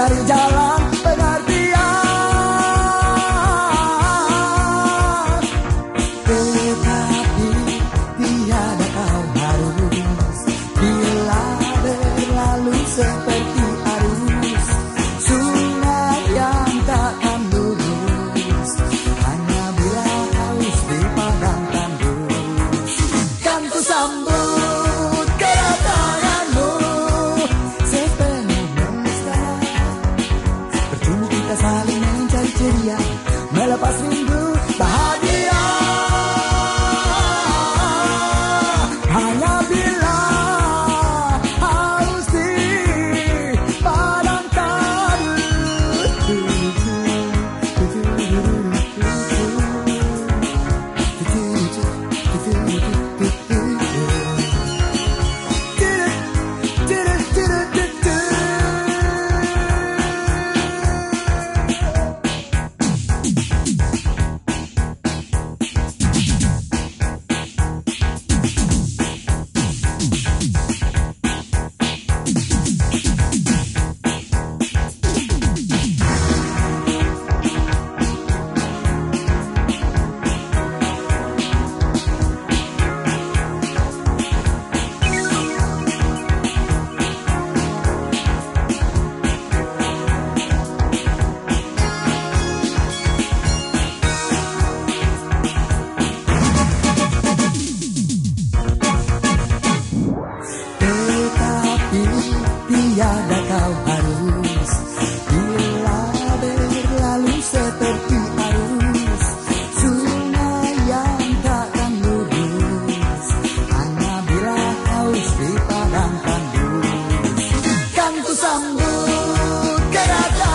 cari jalan pengertian. Tetapi tiada kau harus, bila berlalu seperti arus sungai yang takkan lurus, hanya bila haus di padang tandus. Kan ku sambut kedatanganmu sepenuh mesra, percuma kita saling mencari ceria, melepas rindu bahagia. Hanya bila haus di padang tandus. Tiada kau harus, bila berlalu seperti arus sungai yang takkan lurus, hanya bila haus di padang tandus. Kan ku sambut kedatanganmu